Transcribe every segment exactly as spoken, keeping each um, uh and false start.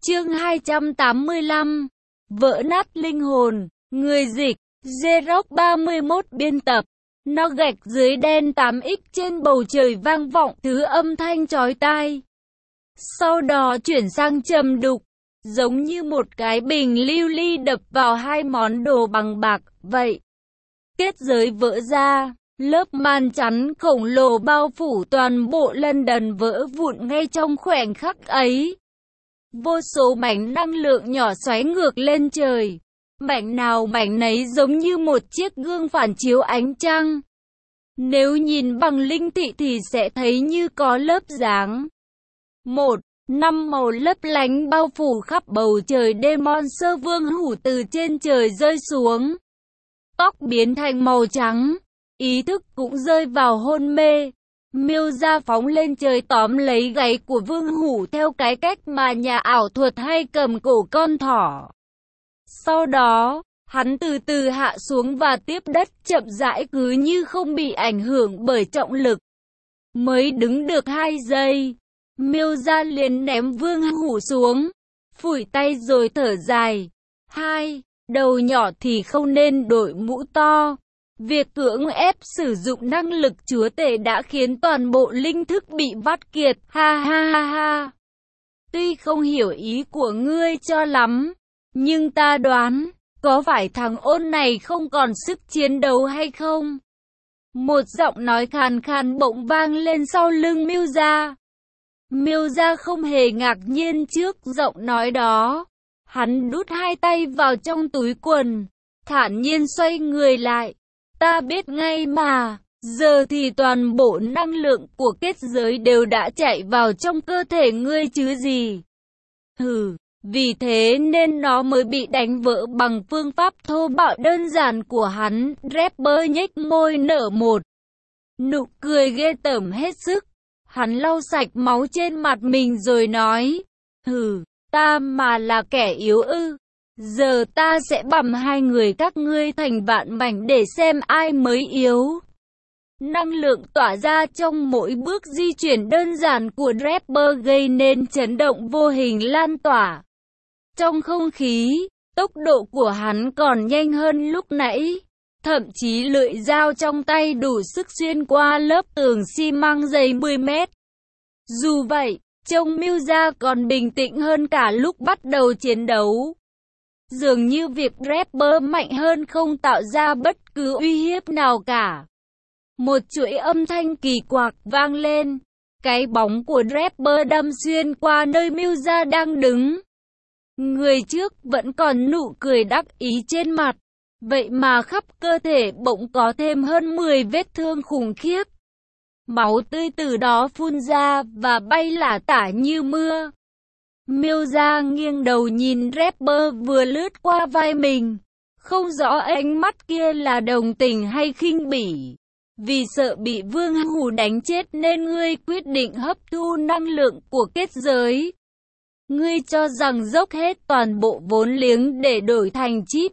Chương hai trăm tám mươi lăm. Vỡ nát linh hồn. Người dịch Xerox ba mươi mốt biên tập. Nó gạch dưới đen tám x trên bầu trời vang vọng thứ âm thanh chói tai. Sau đó chuyển sang trầm đục, giống như một cái bình lưu ly đập vào hai món đồ bằng bạc vậy. Kết giới vỡ ra, lớp màn chắn khổng lồ bao phủ toàn bộ London vỡ vụn ngay trong khoảnh khắc ấy. Vô số mảnh năng lượng nhỏ xoáy ngược lên trời. Mảnh nào mảnh nấy giống như một chiếc gương phản chiếu ánh trăng. Nếu nhìn bằng linh thị thì sẽ thấy như có lớp dáng. Một, năm màu lấp lánh bao phủ khắp bầu trời. Demon sơ vương hủ từ trên trời rơi xuống. Tóc biến thành màu trắng. Ý thức cũng rơi vào hôn mê. Miêu ra phóng lên trời tóm lấy gáy của vương hủ theo cái cách mà nhà ảo thuật hay cầm cổ con thỏ. Sau đó, hắn từ từ hạ xuống và tiếp đất chậm rãi cứ như không bị ảnh hưởng bởi trọng lực. Mới đứng được hai giây, miêu ra liền ném vương hủ xuống, phủi tay rồi thở dài. Hai, đầu nhỏ thì không nên đội mũ to. Việc cưỡng ép sử dụng năng lực chúa tể đã khiến toàn bộ linh thức bị vắt kiệt, ha ha ha ha. Tuy không hiểu ý của ngươi cho lắm, nhưng ta đoán, có phải thằng ôn này không còn sức chiến đấu hay không? Một giọng nói khàn khàn bỗng vang lên sau lưng Miêu Gia. Miêu Gia không hề ngạc nhiên trước giọng nói đó. Hắn đút hai tay vào trong túi quần, thản nhiên xoay người lại. Ta biết ngay mà, giờ thì toàn bộ năng lượng của kết giới đều đã chạy vào trong cơ thể ngươi chứ gì. Hừ, vì thế nên nó mới bị đánh vỡ bằng phương pháp thô bạo đơn giản của hắn. Rapper nhếch môi nở một nụ cười ghê tởm hết sức. Hắn lau sạch máu trên mặt mình rồi nói, hừ, ta mà là kẻ yếu ư. Giờ ta sẽ bằm hai người các ngươi thành vạn mảnh để xem ai mới yếu. Năng lượng tỏa ra trong mỗi bước di chuyển đơn giản của rapper gây nên chấn động vô hình lan tỏa. Trong không khí, tốc độ của hắn còn nhanh hơn lúc nãy. Thậm chí lưỡi dao trong tay đủ sức xuyên qua lớp tường xi măng dày mười mét. Dù vậy, trông Miêu Gia còn bình tĩnh hơn cả lúc bắt đầu chiến đấu. Dường như việc rapper mạnh hơn không tạo ra bất cứ uy hiếp nào cả. Một chuỗi âm thanh kỳ quặc vang lên. Cái bóng của rapper đâm xuyên qua nơi Miêu Gia đang đứng. Người trước vẫn còn nụ cười đắc ý trên mặt. Vậy mà khắp cơ thể bỗng có thêm hơn mười vết thương khủng khiếp. Máu tươi từ đó phun ra và bay lả tả như mưa. Miêu Gia nghiêng đầu nhìn rapper vừa lướt qua vai mình. Không rõ ánh mắt kia là đồng tình hay khinh bỉ. Vì sợ bị vương hủ đánh chết nên ngươi quyết định hấp thu năng lượng của kết giới. Ngươi cho rằng dốc hết toàn bộ vốn liếng để đổi thành chip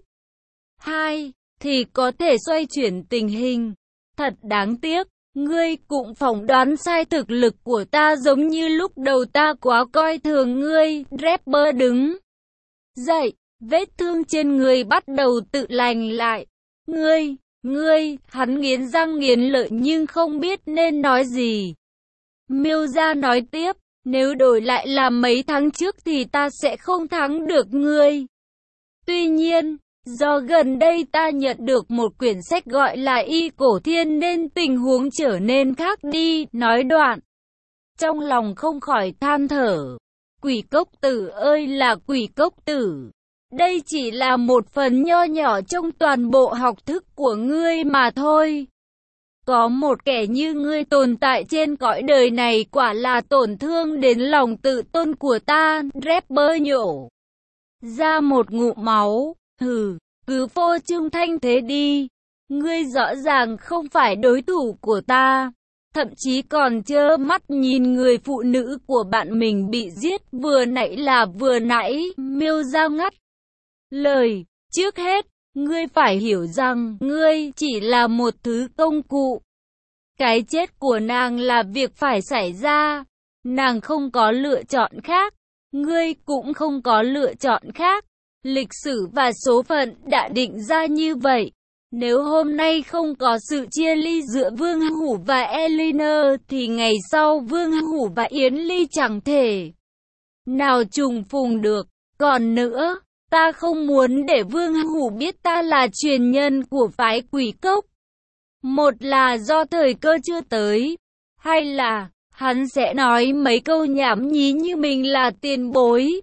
hai thì có thể xoay chuyển tình hình. Thật đáng tiếc, ngươi cũng phỏng đoán sai thực lực của ta giống như lúc đầu ta quá coi thường ngươi. Rapper đứng dậy, vết thương trên người bắt đầu tự lành lại. Ngươi, ngươi, hắn nghiến răng nghiến lợi nhưng không biết nên nói gì. Miêu Gia nói tiếp, nếu đổi lại là mấy tháng trước thì ta sẽ không thắng được ngươi. Tuy nhiên, do gần đây ta nhận được một quyển sách gọi là Y Cổ Thiên nên tình huống trở nên khác đi. Nói đoạn, trong lòng không khỏi than thở. Quỷ cốc tử ơi là quỷ cốc tử. Đây chỉ là một phần nho nhỏ trong toàn bộ học thức của ngươi mà thôi. Có một kẻ như ngươi tồn tại trên cõi đời này quả là tổn thương đến lòng tự tôn của ta. Rapper nhổ ra một ngụm máu. Hừ, cứ phô trương thanh thế đi. Ngươi rõ ràng không phải đối thủ của ta. Thậm chí còn trơ mắt nhìn người phụ nữ của bạn mình bị giết. Vừa nãy là vừa nãy. Miêu Gia ngắt lời. Trước hết, ngươi phải hiểu rằng ngươi chỉ là một thứ công cụ. Cái chết của nàng là việc phải xảy ra. Nàng không có lựa chọn khác. Ngươi cũng không có lựa chọn khác. Lịch sử và số phận đã định ra như vậy. Nếu hôm nay không có sự chia ly giữa Vương Hủ và Elinor thì ngày sau Vương Hủ và Yến Ly chẳng thể nào trùng phùng được. Còn nữa, ta không muốn để Vương Hủ biết ta là truyền nhân của phái Quỷ Cốc. Một là do thời cơ chưa tới, hay là hắn sẽ nói mấy câu nhảm nhí như mình là tiền bối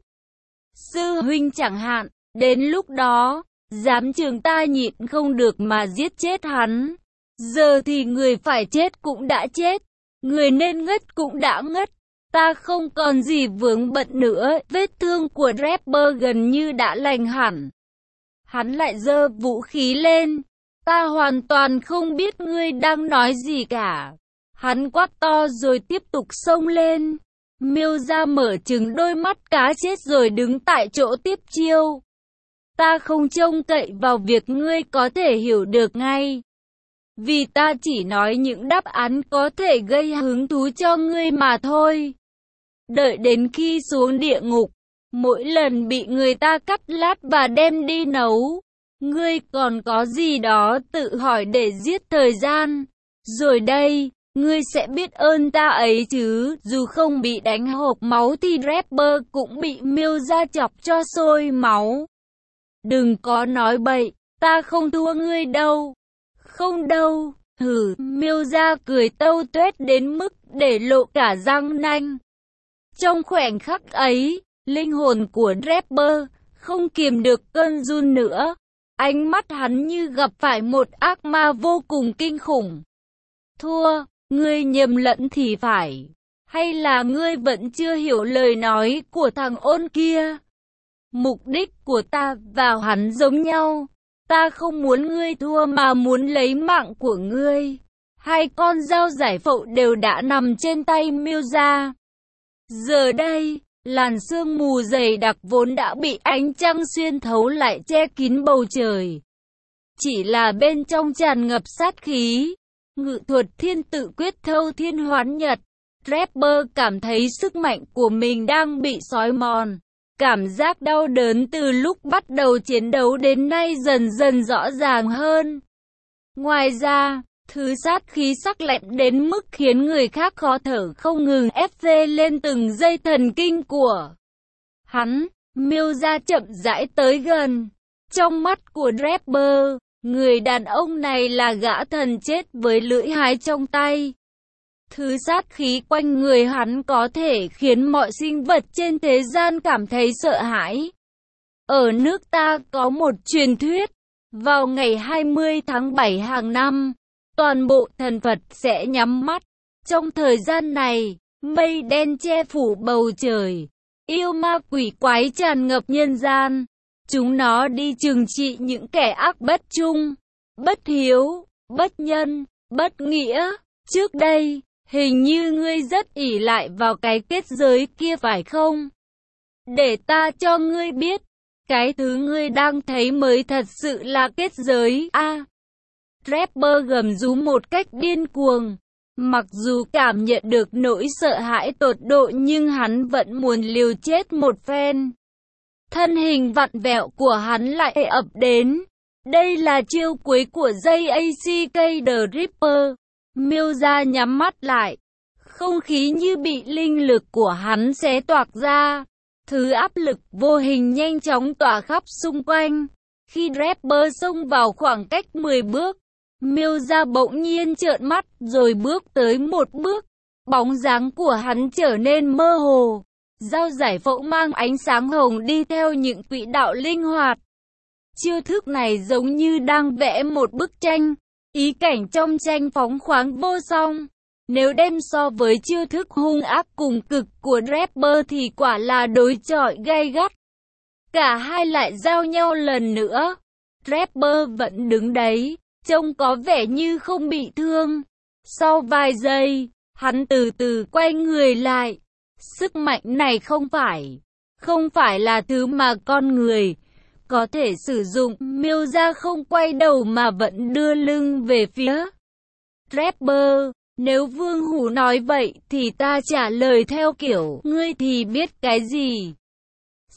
sư huynh chẳng hạn. Đến lúc đó, giám trường ta nhịn không được mà giết chết hắn. Giờ thì người phải chết cũng đã chết, người nên ngất cũng đã ngất. Ta không còn gì vướng bận nữa. Vết thương của Draper gần như đã lành hẳn. Hắn lại giơ vũ khí lên. Ta hoàn toàn không biết ngươi đang nói gì cả. Hắn quát to rồi tiếp tục xông lên. Miêu ra mở trừng đôi mắt cá chết rồi đứng tại chỗ tiếp chiêu. Ta không trông cậy vào việc ngươi có thể hiểu được ngay. Vì ta chỉ nói những đáp án có thể gây hứng thú cho ngươi mà thôi. Đợi đến khi xuống địa ngục, mỗi lần bị người ta cắt lát và đem đi nấu, ngươi còn có gì đó tự hỏi để giết thời gian. Rồi đây, ngươi sẽ biết ơn ta ấy chứ. Dù không bị đánh hộc máu thì Draper cũng bị Miêu ra chọc cho sôi máu. Đừng có nói bậy, ta không thua ngươi đâu. Không đâu, hử, Miêu ra cười tâu tuét đến mức để lộ cả răng nanh. Trong khoảnh khắc ấy, linh hồn của Draper không kiềm được cơn run nữa. Ánh mắt hắn như gặp phải một ác ma vô cùng kinh khủng. Thua, ngươi nhầm lẫn thì phải. Hay là ngươi vẫn chưa hiểu lời nói của thằng ôn kia? Mục đích của ta và hắn giống nhau. Ta không muốn ngươi thua mà muốn lấy mạng của ngươi. Hai con dao giải phẫu đều đã nằm trên tay Miêu ra. Giờ đây, làn sương mù dày đặc vốn đã bị ánh trăng xuyên thấu lại che kín bầu trời. Chỉ là bên trong tràn ngập sát khí. Ngự thuật thiên tự quyết thâu thiên hoán nhật. Draper cảm thấy sức mạnh của mình đang bị xói mòn. Cảm giác đau đớn từ lúc bắt đầu chiến đấu đến nay dần dần rõ ràng hơn. Ngoài ra, thứ sát khí sắc lạnh đến mức khiến người khác khó thở không ngừng ép dê lên từng dây thần kinh của hắn. Miêu ra chậm rãi tới gần. Trong mắt của Draper, người đàn ông này là gã thần chết với lưỡi hái trong tay. Thứ sát khí quanh người hắn có thể khiến mọi sinh vật trên thế gian cảm thấy sợ hãi. Ở nước ta có một truyền thuyết, vào ngày hai mươi tháng bảy hàng năm, toàn bộ thần Phật sẽ nhắm mắt. Trong thời gian này, mây đen che phủ bầu trời, yêu ma quỷ quái tràn ngập nhân gian. Chúng nó đi trừng trị những kẻ ác bất trung, bất hiếu, bất nhân, bất nghĩa. Trước đây, hình như ngươi rất ỷ lại vào cái kết giới kia phải không? Để ta cho ngươi biết, cái thứ ngươi đang thấy mới thật sự là kết giới. A. À, Draper gầm rú một cách điên cuồng. Mặc dù cảm nhận được nỗi sợ hãi tột độ nhưng hắn vẫn muốn liều chết một phen. Thân hình vặn vẹo của hắn lại ập đến. Đây là chiêu cuối của Jack the Ripper. Miêu ra nhắm mắt lại. Không khí như bị linh lực của hắn xé toạc ra. Thứ áp lực vô hình nhanh chóng tỏa khắp xung quanh. Khi Draper xông vào khoảng cách mười bước, Miêu ra bỗng nhiên trợn mắt rồi bước tới một bước. Bóng dáng của hắn trở nên mơ hồ. Dao giải phẫu mang ánh sáng hồng đi theo những quỹ đạo linh hoạt. Chiêu thức này giống như đang vẽ một bức tranh. Ý cảnh trong tranh phóng khoáng vô song. Nếu đem so với chiêu thức hung ác cùng cực của Draper thì quả là đối chọi gay gắt. Cả hai lại giao nhau lần nữa. Draper vẫn đứng đấy, trông có vẻ như không bị thương. Sau vài giây, hắn từ từ quay người lại. Sức mạnh này không phải, không phải là thứ mà con người có thể sử dụng. Miêu ra không quay đầu mà vẫn đưa lưng về phía Draper. Nếu Vương Hủ nói vậy thì ta trả lời theo kiểu, ngươi thì biết cái gì?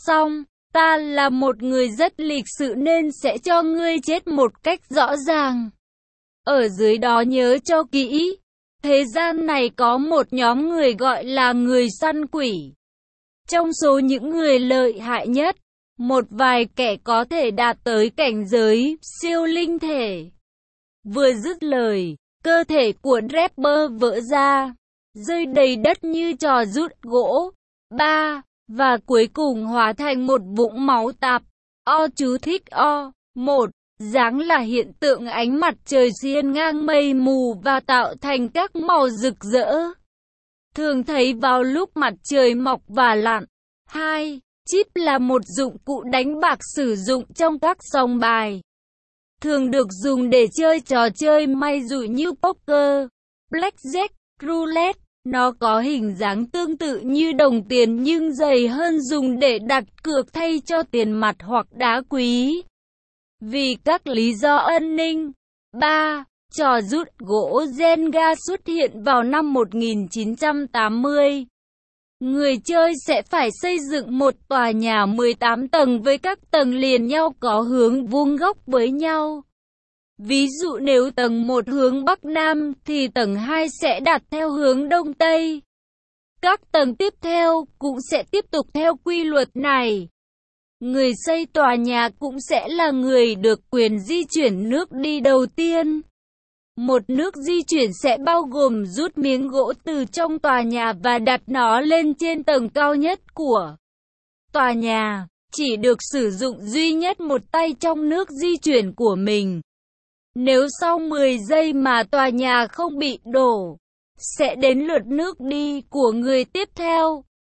xong, ta là một người rất lịch sự nên sẽ cho ngươi chết một cách rõ ràng. Ở dưới đó nhớ cho kỹ, thế gian này có một nhóm người gọi là người săn quỷ. Trong số những người lợi hại nhất, một vài kẻ có thể đạt tới cảnh giới siêu linh thể. Vừa dứt lời, cơ thể của Draper vỡ ra, rơi đầy đất như trò rút gỗ. ba. Và cuối cùng hóa thành một vũng máu tạp. O chú thích O. một. Dáng là hiện tượng ánh mặt trời xiên ngang mây mù và tạo thành các màu rực rỡ, thường thấy vào lúc mặt trời mọc và lặn. hai. Chip là một dụng cụ đánh bạc sử dụng trong các sòng bài, thường được dùng để chơi trò chơi may rủi như poker, blackjack, roulette. Nó có hình dáng tương tự như đồng tiền nhưng dày hơn, dùng để đặt cược thay cho tiền mặt hoặc đá quý, vì các lý do an ninh. ba. Trò rút gỗ Jenga xuất hiện vào năm một nghìn chín trăm tám mươi. Người chơi sẽ phải xây dựng một tòa nhà mười tám tầng với các tầng liền nhau có hướng vuông góc với nhau. Ví dụ nếu tầng một hướng Bắc Nam thì tầng hai sẽ đặt theo hướng Đông Tây. Các tầng tiếp theo cũng sẽ tiếp tục theo quy luật này. Người xây tòa nhà cũng sẽ là người được quyền di chuyển nước đi đầu tiên. Một nước di chuyển sẽ bao gồm rút miếng gỗ từ trong tòa nhà và đặt nó lên trên tầng cao nhất của tòa nhà. Chỉ được sử dụng duy nhất một tay trong nước di chuyển của mình. Nếu sau mười giây mà tòa nhà không bị đổ, sẽ đến lượt nước đi của người tiếp theo.